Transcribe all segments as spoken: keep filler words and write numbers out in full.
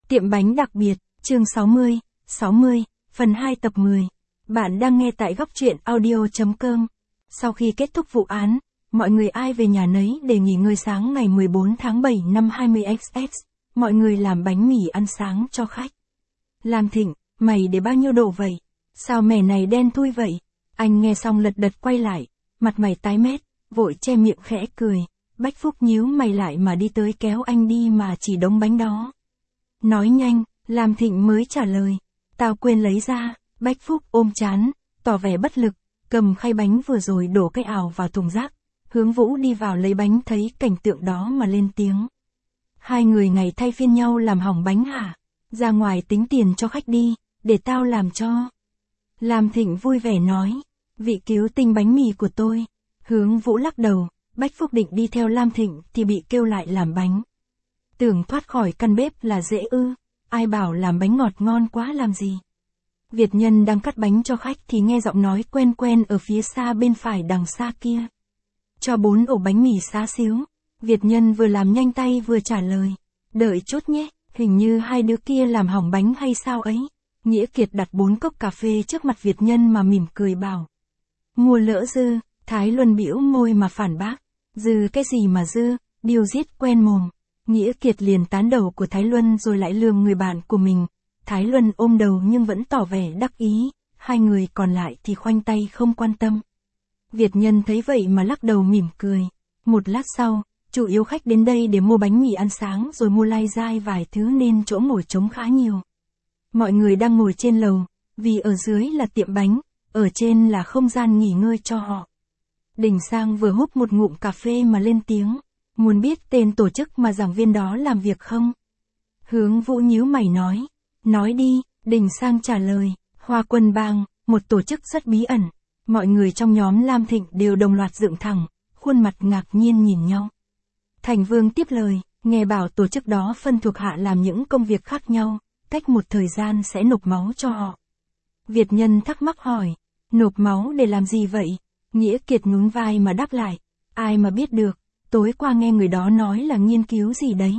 Tiệm bánh đặc biệt, chương sáu mươi, sáu mươi, phần hai tập mười. Bạn đang nghe tại góc truyện audio.com. Sau khi kết thúc vụ án, mọi người ai về nhà nấy để nghỉ ngơi. Sáng ngày mười bốn tháng bảy năm hai mươi xx, mọi người làm bánh mì ăn sáng cho khách. Lam Thịnh, mày để bao nhiêu đồ vậy? Sao mẻ này đen thui vậy? Anh nghe xong lật đật quay lại, mặt mày tái mét, vội che miệng khẽ cười. Bách Phúc nhíu mày lại mà đi tới kéo anh đi mà chỉ đống bánh đó. Nói nhanh, Lam Thịnh mới trả lời. Tao quên lấy ra. Bách Phúc ôm chán, tỏ vẻ bất lực, cầm khay bánh vừa rồi đổ cái ảo vào thùng rác. Hướng Vũ đi vào lấy bánh thấy cảnh tượng đó mà lên tiếng. Hai người ngày thay phiên nhau làm hỏng bánh hả? Ra ngoài tính tiền cho khách đi, để tao làm cho. Lam Thịnh vui vẻ nói. Vị cứu tinh bánh mì của tôi. Hướng Vũ lắc đầu. Bách Phúc định đi theo Lam Thịnh thì bị kêu lại làm bánh. Tưởng thoát khỏi căn bếp là dễ ư, ai bảo làm bánh ngọt ngon quá làm gì. Việt Nhân đang cắt bánh cho khách thì nghe giọng nói quen quen ở phía xa bên phải đằng xa kia. Cho bốn ổ bánh mì xá xíu. Việt Nhân vừa làm nhanh tay vừa trả lời. Đợi chút nhé, hình như hai đứa kia làm hỏng bánh hay sao ấy. Nghĩa Kiệt đặt bốn cốc cà phê trước mặt Việt Nhân mà mỉm cười bảo. Mua lỡ dư, Thái Luân bĩu môi mà phản bác. Dư cái gì mà dư, điều giết quen mồm. Nghĩa Kiệt liền tán đầu của Thái Luân rồi lại lườm người bạn của mình. Thái Luân ôm đầu nhưng vẫn tỏ vẻ đắc ý, hai người còn lại thì khoanh tay không quan tâm. Việt Nhân thấy vậy mà lắc đầu mỉm cười. Một lát sau, chủ yếu khách đến đây để mua bánh mì ăn sáng rồi mua lai dai vài thứ nên chỗ ngồi trống khá nhiều. Mọi người đang ngồi trên lầu, vì ở dưới là tiệm bánh, ở trên là không gian nghỉ ngơi cho họ. Đình Sang vừa húp một ngụm cà phê mà lên tiếng. Muốn biết tên tổ chức mà giảng viên đó làm việc không? Hướng Vũ nhíu mày nói. Nói đi, Đình Sang trả lời. Hoa Quân Bang, một tổ chức rất bí ẩn. Mọi người trong nhóm Lam Thịnh đều đồng loạt dựng thẳng, khuôn mặt ngạc nhiên nhìn nhau. Thành Vương tiếp lời, nghe bảo tổ chức đó phân thuộc hạ làm những công việc khác nhau, cách một thời gian sẽ nộp máu cho họ. Việt Nhân thắc mắc hỏi, nộp máu để làm gì vậy? Nghĩa Kiệt nhún vai mà đáp lại, ai mà biết được, tối qua nghe người đó nói là nghiên cứu gì đấy.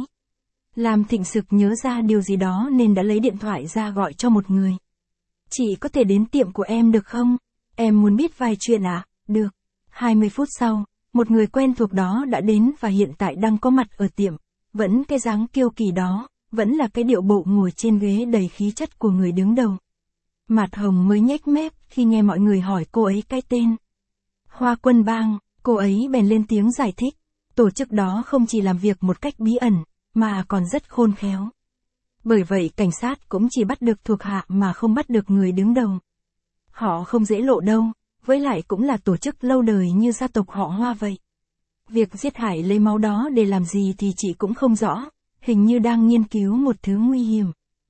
Lam Thịnh sực nhớ ra điều gì đó nên đã lấy điện thoại ra gọi cho một người. Chị có thể đến tiệm của em được không? Em muốn biết vài chuyện ạ. À? Được. hai mươi phút sau, một người quen thuộc đó đã đến và hiện tại đang có mặt ở tiệm. Vẫn cái dáng kiêu kỳ đó, vẫn là cái điệu bộ ngồi trên ghế đầy khí chất của người đứng đầu. Mạt Hồng mới nhếch mép khi nghe mọi người hỏi cô ấy cái tên. Hoa Quân Bang, cô ấy bèn lên tiếng giải thích. Tổ chức đó không chỉ làm việc một cách bí ẩn, mà còn rất khôn khéo. Bởi vậy cảnh sát cũng chỉ bắt được thuộc hạ mà không bắt được người đứng đầu. Họ không dễ lộ đâu, với lại cũng là tổ chức lâu đời như gia tộc họ Hoa vậy. Việc giết hại lấy máu đó để làm gì thì chị cũng không rõ, hình như đang nghiên cứu một thứ nguy hiểm.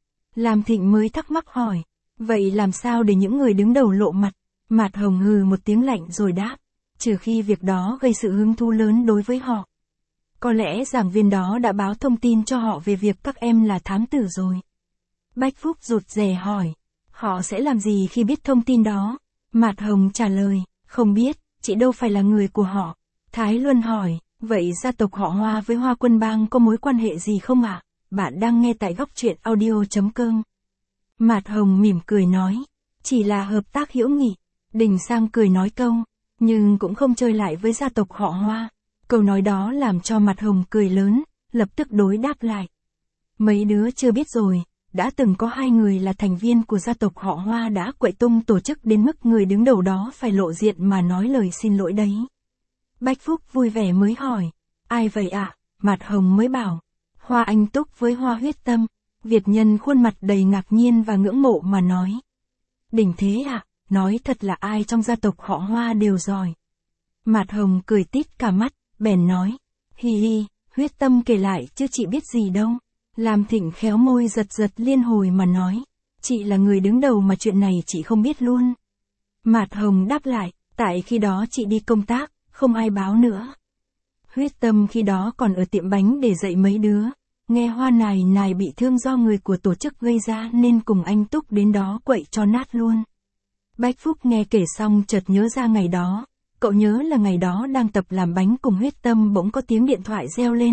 Lam Thịnh mới thắc mắc hỏi, vậy làm sao để những người đứng đầu lộ mặt? Mạt Hồng hừ một tiếng lạnh rồi đáp, trừ khi việc đó gây sự hứng thú lớn đối với họ. Có lẽ giảng viên đó đã báo thông tin cho họ về việc các em là thám tử rồi. Bách Phúc rụt rè hỏi, họ sẽ làm gì khi biết thông tin đó? Mạt Hồng trả lời, không biết, chị đâu phải là người của họ. Thái Luân hỏi, vậy gia tộc họ Hoa với Hoa Quân Bang có mối quan hệ gì không ạ? À? Bạn đang nghe tại góc truyện audio.com. Mạt Hồng mỉm cười nói, chỉ là hợp tác hữu nghị. Đình Sang cười nói câu, nhưng cũng không chơi lại với gia tộc họ Hoa. Câu nói đó làm cho Mạt Hồng cười lớn, lập tức đối đáp lại. Mấy đứa chưa biết rồi, đã từng có hai người là thành viên của gia tộc họ Hoa đã quậy tung tổ chức đến mức người đứng đầu đó phải lộ diện mà nói lời xin lỗi đấy. Bách Phúc vui vẻ mới hỏi, ai vậy ạ? À? Mạt Hồng mới bảo, Hoa Anh Túc với Hoa Huyết Tâm. Việt Nhân khuôn mặt đầy ngạc nhiên và ngưỡng mộ mà nói. Đỉnh thế ạ, à? Nói thật là ai trong gia tộc họ Hoa đều giỏi. Mạt Hồng cười tít cả mắt, bèn nói, hi hi, Huyết Tâm kể lại chứ chị biết gì đâu. Lam Thịnh khéo môi giật giật liên hồi mà nói, chị là người đứng đầu mà chuyện này chị không biết luôn. Mạt Hồng đáp lại, tại khi đó chị đi công tác, không ai báo nữa. Huyết Tâm khi đó còn ở tiệm bánh để dạy mấy đứa, nghe Hoa Nài Nài bị thương do người của tổ chức gây ra nên cùng anh Túc đến đó quậy cho nát luôn. Bách Phúc nghe kể xong chợt nhớ ra ngày đó, cậu nhớ là ngày đó đang tập làm bánh cùng Huyết Tâm bỗng có tiếng điện thoại reo lên.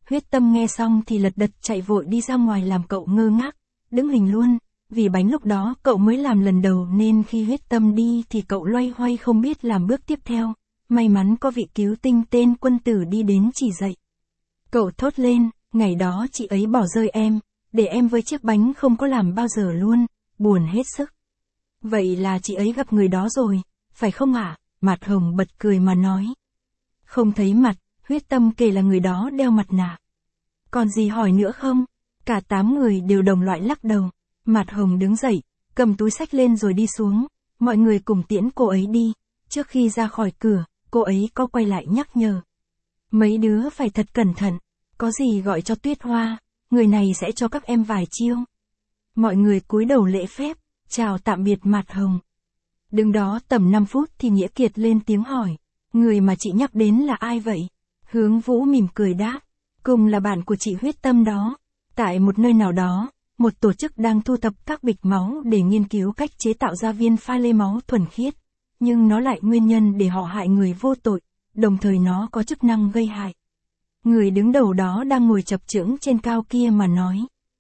Huyết Tâm nghe xong thì lật đật chạy vội đi ra ngoài làm cậu ngơ ngác, đứng hình luôn, vì bánh lúc đó cậu mới làm lần đầu nên khi Huyết Tâm đi thì cậu loay hoay không biết làm bước tiếp theo, may mắn có vị cứu tinh tên Quân Tử đi đến chỉ dạy. Cậu thốt lên, ngày đó chị ấy bỏ rơi em, để em với chiếc bánh không có làm bao giờ luôn, buồn hết sức. Vậy là chị ấy gặp người đó rồi, phải không ạ? À? Mạt Hồng bật cười mà nói. Không thấy mặt, Huyết Tâm kể là người đó đeo mặt nạ. Còn gì hỏi nữa không? Cả tám người đều đồng loại lắc đầu. Mạt Hồng đứng dậy, cầm túi xách lên rồi đi xuống, mọi người cùng tiễn cô ấy đi. Trước khi ra khỏi cửa, cô ấy có quay lại nhắc nhở. Mấy đứa phải thật cẩn thận, có gì gọi cho Tuyết Hoa, người này sẽ cho các em vài chiêu. Mọi người cúi đầu lễ phép, chào tạm biệt Mạt Hồng. Đứng đó tầm năm phút thì Nghĩa Kiệt lên tiếng hỏi, người mà chị nhắc đến là ai vậy? Hướng Vũ mỉm cười đáp, cùng là bạn của chị Huyết Tâm đó. Tại một nơi nào đó, một tổ chức đang thu thập các bịch máu để nghiên cứu cách chế tạo ra viên pha lê máu thuần khiết, nhưng nó lại nguyên nhân để họ hại người vô tội, đồng thời nó có chức năng gây hại. Người đứng đầu đó đang ngồi chập chững trên cao kia mà nói.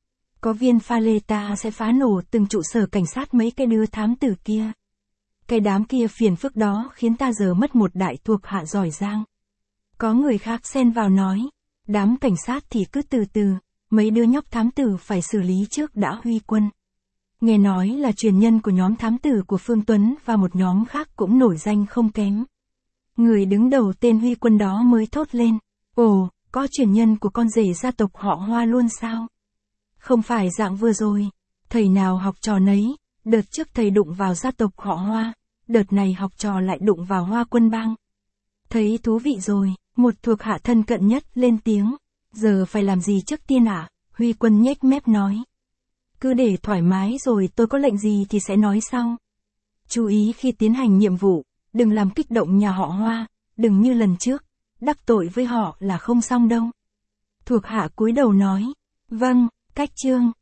Có viên pha lê ta sẽ phá nổ từng trụ sở cảnh sát mấy cái đứa thám tử kia. Cái đám kia phiền phức đó khiến ta giờ mất một đại thuộc hạ giỏi giang. Có người khác xen vào nói, đám cảnh sát thì cứ từ từ, mấy đứa nhóc thám tử phải xử lý trước đã Huy Quân. Nghe nói là truyền nhân của nhóm thám tử của Phương Tuấn và một nhóm khác cũng nổi danh không kém. Người đứng đầu tên Huy Quân đó mới thốt lên, ồ, có truyền nhân của con rể gia tộc họ Hoa luôn sao? Không phải dạng vừa rồi, thầy nào học trò nấy, đợt trước thầy đụng vào gia tộc họ Hoa, đợt này học trò lại đụng vào Hoa Quân bang. Thấy thú vị rồi, một thuộc hạ thân cận nhất lên tiếng, giờ phải làm gì trước tiên ạ? À? Huy Quân nhếch mép nói. Cứ để thoải mái rồi tôi có lệnh gì thì sẽ nói sau. Chú ý khi tiến hành nhiệm vụ, đừng làm kích động nhà họ Hoa, đừng như lần trước, đắc tội với họ là không xong đâu. Thuộc hạ cúi đầu nói, vâng, cách chương.